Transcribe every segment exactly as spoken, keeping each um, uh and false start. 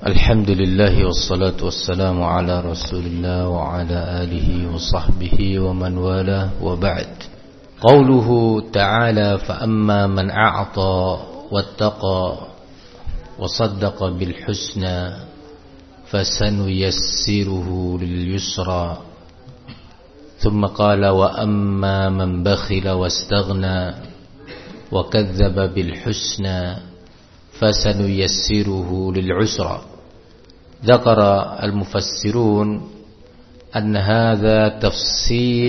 Alhamdulillah wassalatu wassalamu ala Rasulillah wa ala alihi wa sahbihi wa man wala wa ba'd. Qauluhu ta'ala fa amma man a'ta wattaqa wa saddaqa bil husna fasanuyassiruhu lil yusra. Thumma qala wa amma man bakhila wastaghna wa kadzdzaba bil husna fasanuyassiruhu lil usra. ذكر المفسرون أن هذا تفصيل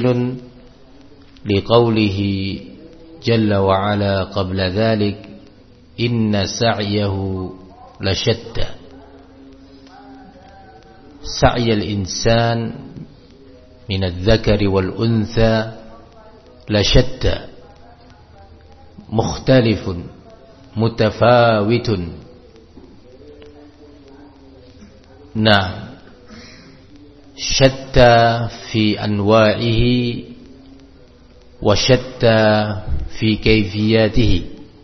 لقوله جل وعلا قبل ذلك إن سعيه لشتى. سعي الإنسان من الذكر والأنثى لشتى مختلف متفاوت. Nah, syatta fi anwa'ihi wa syatta fi kayfiyatihi.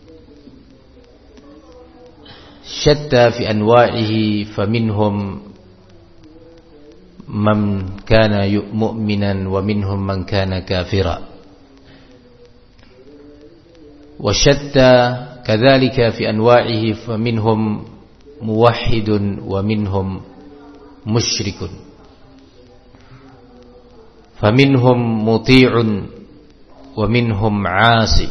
Syatta fi anwa'ihi faminhum man kana mu'minan wa minhum man kana kafira. Wa syatta kadzalika fi anwa'ihi faminhum muwahhidun wa minhum musyrikun, faminhum muti'un wa minhum 'asi.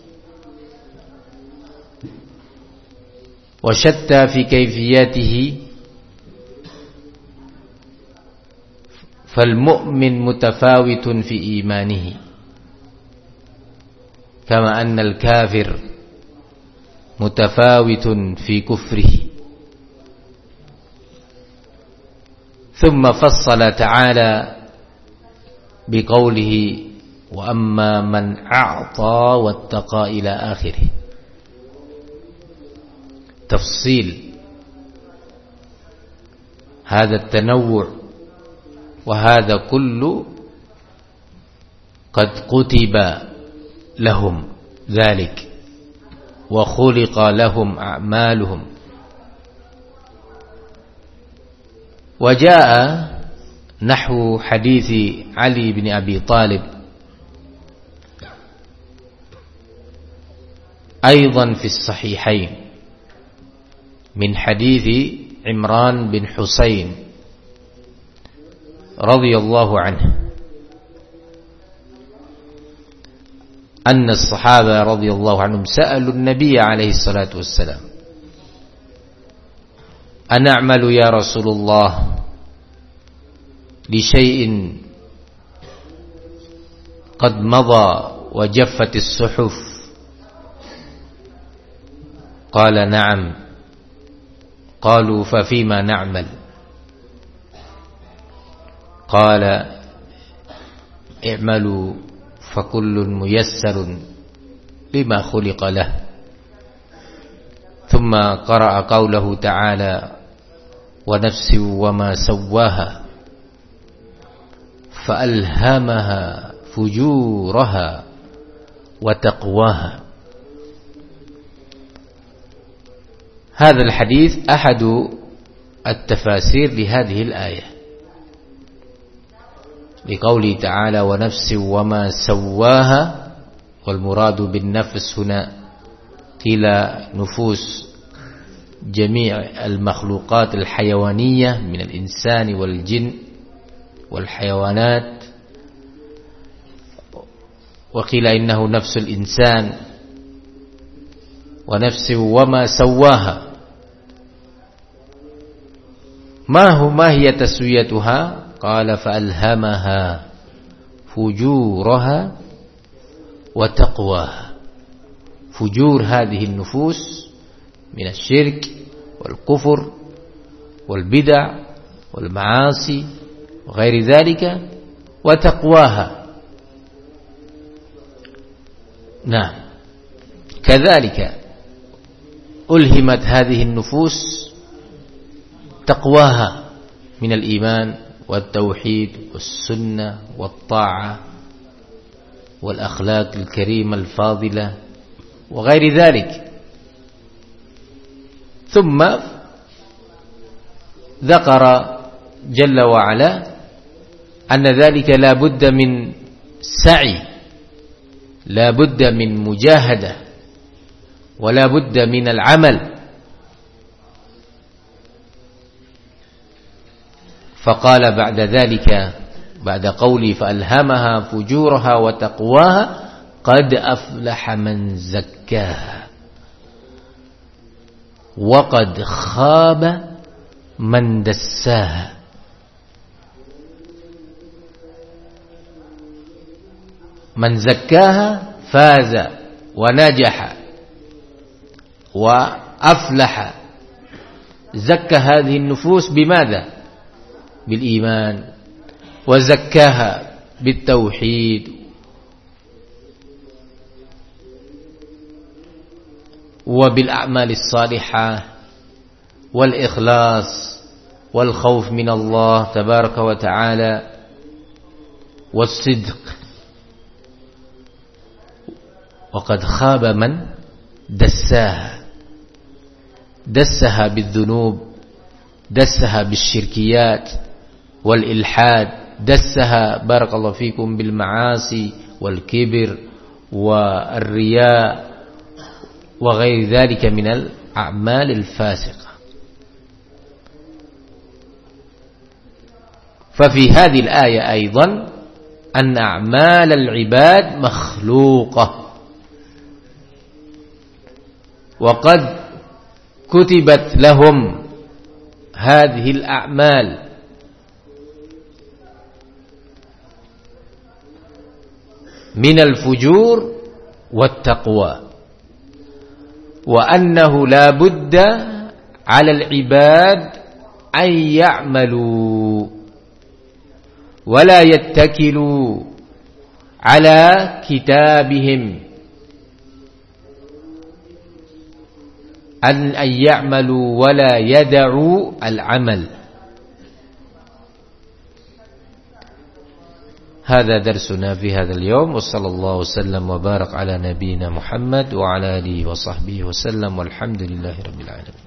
Wa syatta fi kayfiyatihi, fal mu'min mutafawitun fi imanihi kama anna al kafir mutafawitun fi kufrihi. ثم فصل تعالى بقوله وأما من أعطى واتقى إلى آخره. تفصيل هذا التنوع وهذا كل قد كتب لهم ذلك وخلق لهم أعمالهم. وجاء نحو حديث علي بن أبي طالب أيضا في الصحيحين من حديث عمران بن حسين رضي الله عنه أن الصحابة رضي الله عنهم سألوا النبي عليه الصلاة والسلام أنعمل يا رسول الله لشيء قد مضى وجفت الصحف؟ قال نعم. قالوا ففيما نعمل؟ قال اعملوا فكل ميسر لما خلق له. ثم قرأ قوله تعالى ونفس وما سواها فألهمها فجورها وتقواها. هذا الحديث أحد التفاسير لهذه الآية لقوله تعالى ونفس وما سواها، والمراد بالنفس هنا قيل نفوس جميع المخلوقات الحيوانية من الإنسان والجن والحيوانات، وقيل إنه نفس الإنسان ونفس وما سواها. ما هو ما هي تسويتها؟ قال فألهمها فجورها وتقواها. فجور هذه النفوس من الشرك والكفر والبدع والمعاصي وغير ذلك، وتقواها. نعم، كذلك ألهمت هذه النفوس تقواها من الإيمان والتوحيد والسنة والطاعة والأخلاق الكريمة الفاضلة وغير ذلك. ثم ذكر جل وعلا أن ذلك لا بد من سعي، لا بد من مجاهدة، ولا بد من العمل. فقال بعد ذلك بعد قولي فألهمها فجورها وتقواها قد أفلح من زكاها وقد خاب من دساها. من زكاها فاز ونجح وأفلح. زكى هذه النفوس بماذا؟ بالإيمان، وزكاها بالتوحيد وبالأعمال الصالحة والإخلاص والخوف من الله تبارك وتعالى والصدق. وقد خاب من دساها، دسها بالذنوب، دسها بالشركيات والإلحاد، دسها بارك الله فيكم بالمعاصي والكبر والرياء وغير ذلك من الأعمال الفاسقة. ففي هذه الآية أيضا أن أعمال العباد مخلوقة، وقد كتبت لهم هذه الأعمال من الفجور والتقوى، وأنه لا بد على العباد أن يعملوا ولا يتكلوا على كتابهم، أن أن يعملوا ولا يدعوا العمل. هذا درسنا في هذا اليوم، وصلى الله وسلم وبارك على نبينا محمد وعلى آله وصحبه وسلم، والحمد لله رب العالمين.